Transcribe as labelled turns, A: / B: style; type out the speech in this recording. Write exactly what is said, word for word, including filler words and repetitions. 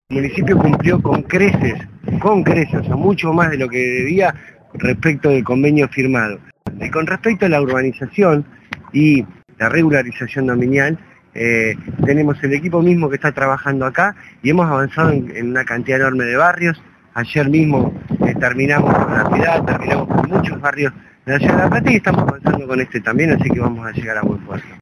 A: El municipio cumplió con creces, con creces, o sea, mucho más de lo que debía respecto del convenio firmado. Y con respecto a la urbanización y la regularización dominial, eh, tenemos el equipo mismo que está trabajando acá y hemos avanzado en, en una cantidad enorme de barrios. Ayer mismo eh, terminamos con la ciudad, terminamos con muchos barrios de la ciudad de La Plata y estamos avanzando con este también, así que vamos a llegar a buen puerto.